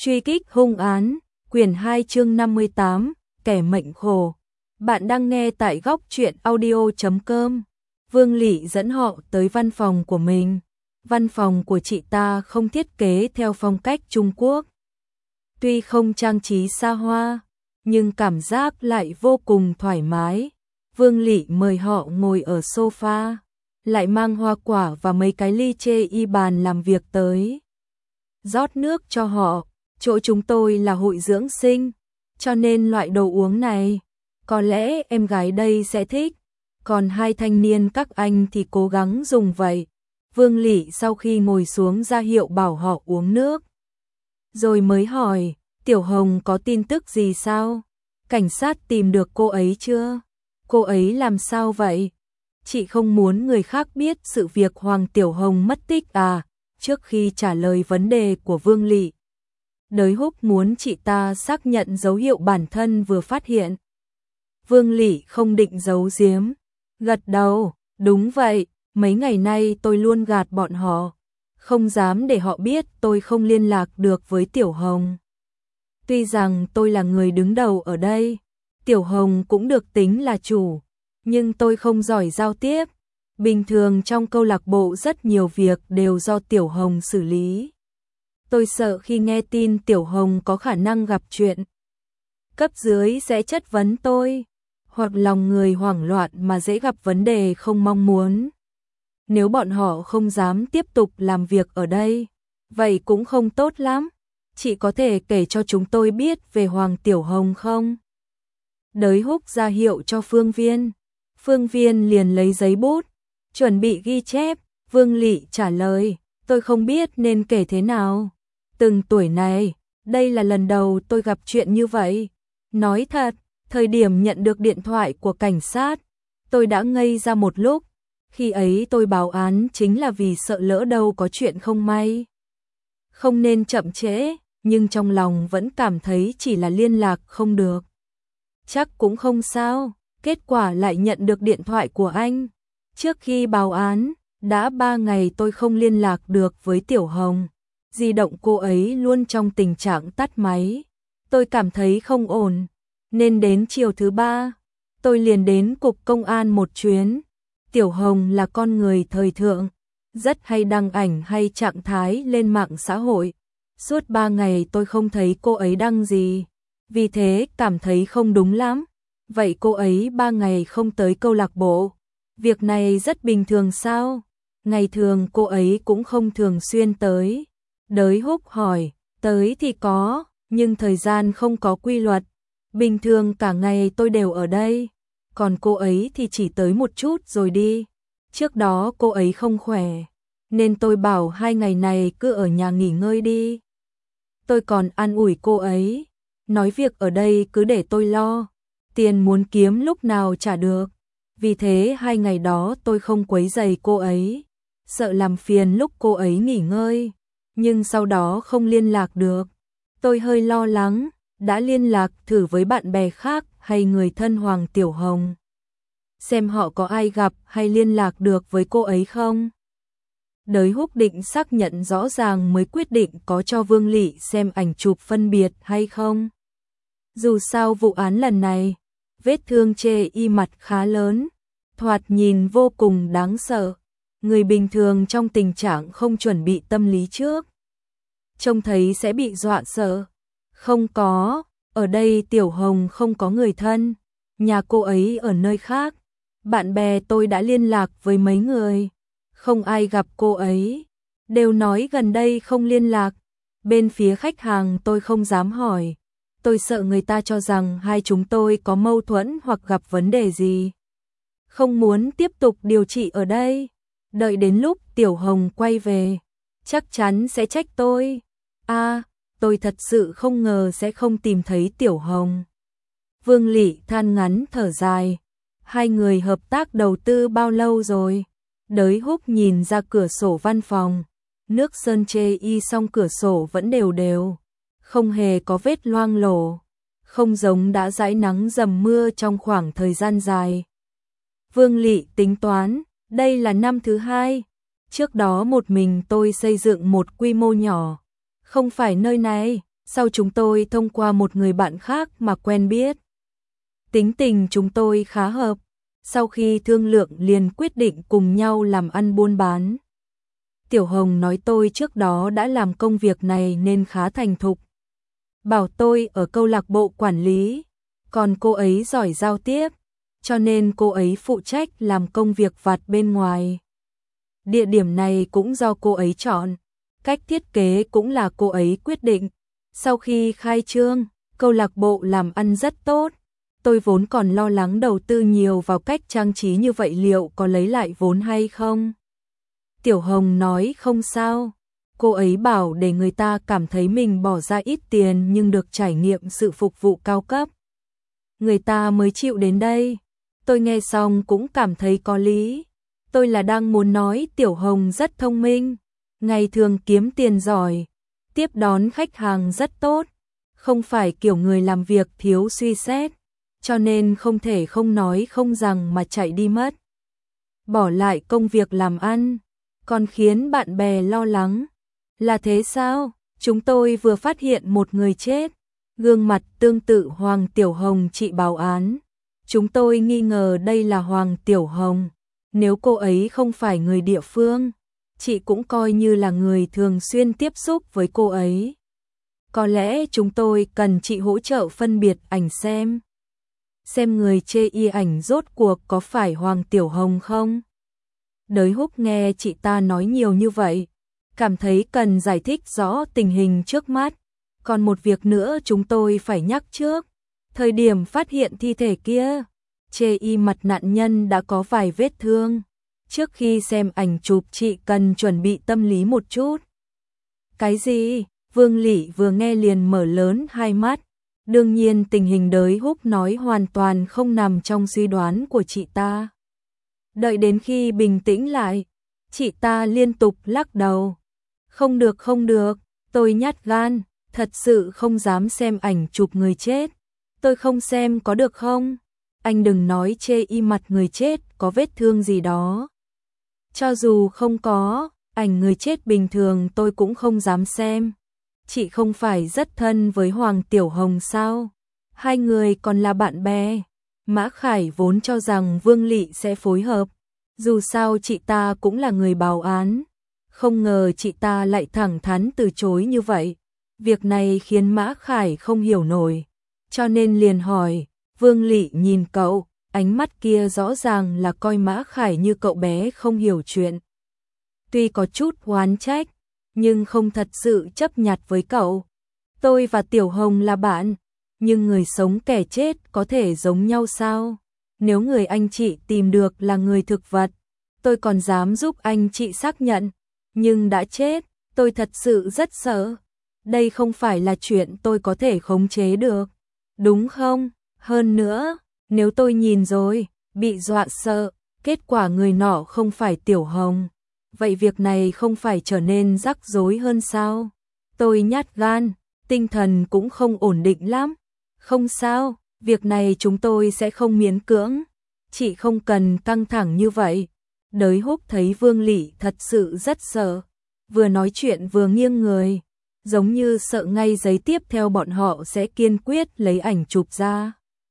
Truy kích hung án, quyển 2 chương 58, kẻ mệnh khổ. Bạn đang nghe tại góc truyện audio.com. Vương Lị dẫn họ tới văn phòng của mình. Văn phòng của chị ta không thiết kế theo phong cách Trung Quốc. Tuy không trang trí xa hoa, nhưng cảm giác lại vô cùng thoải mái. Vương Lị mời họ ngồi ở sofa, lại mang hoa quả và mấy cái ly chê y bàn làm việc tới. Rót nước cho họ, chỗ chúng tôi là hội dưỡng sinh, cho nên loại đồ uống này, có lẽ em gái đây sẽ thích, còn hai thanh niên các anh thì cố gắng dùng vậy. Vương Lị sau khi ngồi xuống ra hiệu bảo họ uống nước. Rồi mới hỏi, Tiểu Hồng có tin tức gì sao? Cảnh sát tìm được cô ấy chưa? Cô ấy làm sao vậy? Chị không muốn người khác biết sự việc Hoàng Tiểu Hồng mất tích à? Trước khi trả lời vấn đề của Vương Lị, Đới Húc muốn chị ta xác nhận dấu hiệu bản thân vừa phát hiện. Vương Lị không định giấu giếm, gật đầu, đúng vậy, mấy ngày nay tôi luôn gạt bọn họ, không dám để họ biết tôi không liên lạc được với Tiểu Hồng. Tuy rằng tôi là người đứng đầu ở đây, Tiểu Hồng cũng được tính là chủ, nhưng tôi không giỏi giao tiếp. Bình thường trong câu lạc bộ rất nhiều việc đều do Tiểu Hồng xử lý. Tôi sợ khi nghe tin Tiểu Hồng có khả năng gặp chuyện, cấp dưới sẽ chất vấn tôi, hoặc lòng người hoảng loạn mà dễ gặp vấn đề không mong muốn. Nếu bọn họ không dám tiếp tục làm việc ở đây, vậy cũng không tốt lắm. Chị có thể kể cho chúng tôi biết về Hoàng Tiểu Hồng không? Đới Húc ra hiệu cho Phương Viên. Phương Viên liền lấy giấy bút, chuẩn bị ghi chép. Vương Lị trả lời, tôi không biết nên kể thế nào. Từng tuổi này, đây là lần đầu tôi gặp chuyện như vậy. Nói thật, thời điểm nhận được điện thoại của cảnh sát, tôi đã ngây ra một lúc. Khi ấy tôi báo án chính là vì sợ lỡ đâu có chuyện không may. Không nên chậm trễ, nhưng trong lòng vẫn cảm thấy chỉ là liên lạc không được. Chắc cũng không sao, kết quả lại nhận được điện thoại của anh. Trước khi báo án, đã 3 ngày tôi không liên lạc được với Tiểu Hồng. Di động cô ấy luôn trong tình trạng tắt máy. Tôi cảm thấy không ổn, nên đến chiều thứ 3, tôi liền đến cục công an một chuyến. Tiểu Hồng là con người thời thượng, rất hay đăng ảnh hay trạng thái lên mạng xã hội. Suốt 3 ngày tôi không thấy cô ấy đăng gì, vì thế cảm thấy không đúng lắm. Vậy cô ấy 3 ngày không tới câu lạc bộ, việc này rất bình thường sao? Ngày thường cô ấy cũng không thường xuyên tới. Đới Húc hỏi, tới thì có, nhưng thời gian không có quy luật. Bình thường cả ngày tôi đều ở đây, còn cô ấy thì chỉ tới một chút rồi đi. Trước đó cô ấy không khỏe, nên tôi bảo 2 ngày này cứ ở nhà nghỉ ngơi đi. Tôi còn an ủi cô ấy, nói việc ở đây cứ để tôi lo, tiền muốn kiếm lúc nào trả được. Vì thế 2 ngày đó tôi không quấy rầy cô ấy, sợ làm phiền lúc cô ấy nghỉ ngơi, nhưng sau đó không liên lạc được. Tôi hơi lo lắng, đã liên lạc thử với bạn bè khác hay người thân Hoàng Tiểu Hồng, xem họ có ai gặp hay liên lạc được với cô ấy không. Đới Húc định xác nhận rõ ràng mới quyết định có cho Vương Lị xem ảnh chụp phân biệt hay không. Dù sao vụ án lần này, vết thương chê y mặt khá lớn, thoạt nhìn vô cùng đáng sợ. Người bình thường trong tình trạng không chuẩn bị tâm lý trước, trông thấy sẽ bị dọa sợ. Không có, ở đây Tiểu Hồng không có người thân, nhà cô ấy ở nơi khác. Bạn bè tôi đã liên lạc với mấy người, không ai gặp cô ấy, đều nói gần đây không liên lạc. Bên phía khách hàng tôi không dám hỏi, tôi sợ người ta cho rằng hai chúng tôi có mâu thuẫn hoặc gặp vấn đề gì. Không muốn tiếp tục điều trị ở đây, đợi đến lúc Tiểu Hồng quay về, chắc chắn sẽ trách tôi. Tôi thật sự không ngờ sẽ không tìm thấy Tiểu Hồng. Vương Lị than ngắn thở dài, hai người hợp tác đầu tư bao lâu rồi? Đới Húc nhìn ra cửa sổ văn phòng, nước sơn chê y song cửa sổ vẫn đều đều, không hề có vết loang lổ, không giống đã dãi nắng dầm mưa trong khoảng thời gian dài. Vương Lị tính toán, đây là năm thứ 2, trước đó một mình tôi xây dựng một quy mô nhỏ, không phải nơi này, Sau chúng tôi thông qua một người bạn khác mà quen biết. Tính tình chúng tôi khá hợp. Sau khi thương lượng liền quyết định cùng nhau làm ăn buôn bán. Tiểu Hồng nói tôi trước đó đã làm công việc này nên khá thành thục. Bảo tôi ở câu lạc bộ quản lý, còn cô ấy giỏi giao tiếp, cho nên cô ấy phụ trách làm công việc vặt bên ngoài. Địa điểm này cũng do cô ấy chọn, cách thiết kế cũng là cô ấy quyết định. Sau khi khai trương, câu lạc bộ làm ăn rất tốt. Tôi vốn còn lo lắng đầu tư nhiều vào cách trang trí như vậy liệu có lấy lại vốn hay không. Tiểu Hồng nói không sao. Cô ấy bảo để người ta cảm thấy mình bỏ ra ít tiền nhưng được trải nghiệm sự phục vụ cao cấp. Người ta mới chịu đến đây. Tôi nghe xong cũng cảm thấy có lý. Tôi là đang muốn nói Tiểu Hồng rất thông minh, ngày thường kiếm tiền giỏi, tiếp đón khách hàng rất tốt, không phải kiểu người làm việc thiếu suy xét, cho nên không thể không nói không rằng mà chạy đi mất. Bỏ lại công việc làm ăn, còn khiến bạn bè lo lắng. Là thế sao? Chúng tôi vừa phát hiện một người chết, gương mặt tương tự Hoàng Tiểu Hồng chị báo án. Chúng tôi nghi ngờ đây là Hoàng Tiểu Hồng. Nếu cô ấy không phải người địa phương, chị cũng coi như là người thường xuyên tiếp xúc với cô ấy. Có lẽ chúng tôi cần chị hỗ trợ phân biệt ảnh xem. Xem người chê y ảnh rốt cuộc có phải Hoàng Tiểu Hồng không? Đới Húc nghe chị ta nói nhiều như vậy, cảm thấy cần giải thích rõ tình hình trước mắt. Còn một việc nữa chúng tôi phải nhắc trước. Thời điểm phát hiện thi thể kia, chê y mặt nạn nhân đã có vài vết thương. Trước khi xem ảnh chụp chị cần chuẩn bị tâm lý một chút. Cái gì? Vương Lị vừa nghe liền mở lớn hai mắt. Đương nhiên tình hình Đới Húc nói hoàn toàn không nằm trong suy đoán của chị ta. Đợi đến khi bình tĩnh lại, chị ta liên tục lắc đầu. Không được không được, tôi nhát gan, thật sự không dám xem ảnh chụp người chết. Tôi không xem có được không? Anh đừng nói chê y mặt người chết có vết thương gì đó. Cho dù không có, ảnh người chết bình thường tôi cũng không dám xem. Chị không phải rất thân với Hoàng Tiểu Hồng sao? Hai người còn là bạn bè. Mã Khải vốn cho rằng Vương Lị sẽ phối hợp. Dù sao chị ta cũng là người báo án. Không ngờ chị ta lại thẳng thắn từ chối như vậy. Việc này khiến Mã Khải không hiểu nổi. Cho nên liền hỏi, Vương Lị nhìn cậu, ánh mắt kia rõ ràng là coi Mã Khải như cậu bé không hiểu chuyện. Tuy có chút oán trách, nhưng không thật sự chấp nhặt với cậu. Tôi và Tiểu Hồng là bạn, nhưng người sống kẻ chết có thể giống nhau sao? Nếu người anh chị tìm được là người thực vật, tôi còn dám giúp anh chị xác nhận, nhưng đã chết, tôi thật sự rất sợ. Đây không phải là chuyện tôi có thể khống chế được, đúng không? Hơn nữa, nếu tôi nhìn rồi, bị dọa sợ, kết quả người nọ không phải Tiểu Hồng, vậy việc này không phải trở nên rắc rối hơn sao? Tôi nhát gan, tinh thần cũng không ổn định lắm. Không sao, việc này chúng tôi sẽ không miễn cưỡng. Chị không cần căng thẳng như vậy. Đới Húc thấy Vương Lị thật sự rất sợ. Vừa nói chuyện vừa nghiêng người. Giống như sợ ngay giây tiếp theo bọn họ sẽ kiên quyết lấy ảnh chụp ra.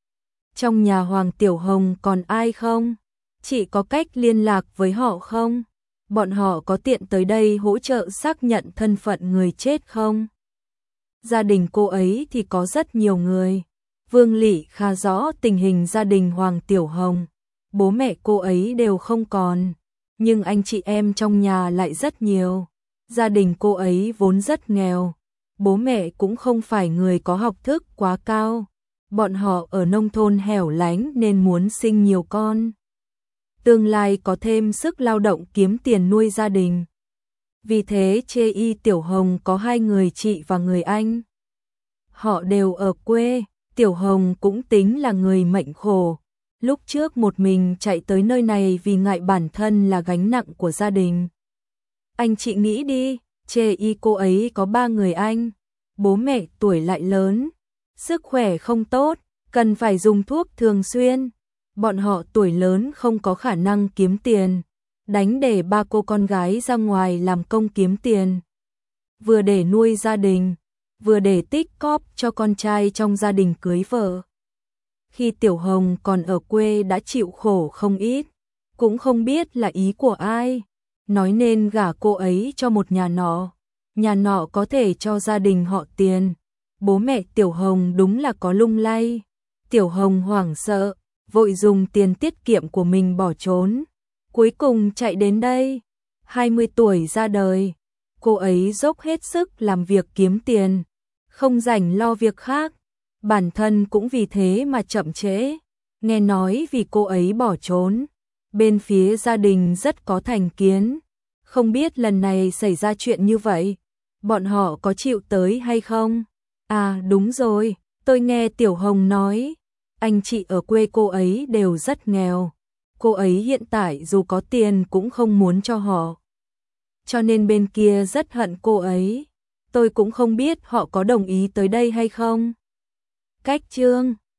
Trong nhà Hoàng Tiểu Hồng còn ai không? Chị có cách liên lạc với họ không? Bọn họ có tiện tới đây hỗ trợ xác nhận thân phận người chết không? Gia đình cô ấy thì có rất nhiều người. Vương Lị khá rõ tình hình gia đình Hoàng Tiểu Hồng. Bố mẹ cô ấy đều không còn, nhưng anh chị em trong nhà lại rất nhiều. Gia đình cô ấy vốn rất nghèo. Bố mẹ cũng không phải người có học thức quá cao. Bọn họ ở nông thôn hẻo lánh nên muốn sinh nhiều con. Tương lai có thêm sức lao động kiếm tiền nuôi gia đình. Vì thế chê y Tiểu Hồng có hai người chị và người anh. Họ đều ở quê, Tiểu Hồng cũng tính là người mệnh khổ. Lúc trước một mình chạy tới nơi này vì ngại bản thân là gánh nặng của gia đình. Anh chị nghĩ đi, chê y cô ấy có 3 người anh. Bố mẹ tuổi lại lớn, sức khỏe không tốt, cần phải dùng thuốc thường xuyên. Bọn họ tuổi lớn không có khả năng kiếm tiền, đánh để 3 cô con gái ra ngoài làm công kiếm tiền. Vừa để nuôi gia đình, vừa để tích cóp cho con trai trong gia đình cưới vợ. Khi Tiểu Hồng còn ở quê đã chịu khổ không ít, cũng không biết là ý của ai, nói nên gả cô ấy cho một nhà nọ có thể cho gia đình họ tiền. Bố mẹ Tiểu Hồng đúng là có lung lay. Tiểu Hồng hoảng sợ, vội dùng tiền tiết kiệm của mình bỏ trốn. Cuối cùng chạy đến đây, 20 tuổi ra đời, cô ấy dốc hết sức làm việc kiếm tiền, không rảnh lo việc khác. Bản thân cũng vì thế mà chậm trễ. Nghe nói vì cô ấy bỏ trốn, bên phía gia đình rất có thành kiến. Không biết lần này xảy ra chuyện như vậy, bọn họ có chịu tới hay không? À đúng rồi, tôi nghe Tiểu Hồng nói, anh chị ở quê cô ấy đều rất nghèo. Cô ấy hiện tại dù có tiền cũng không muốn cho họ. Cho nên bên kia rất hận cô ấy. Tôi cũng không biết họ có đồng ý tới đây hay không. Cách chương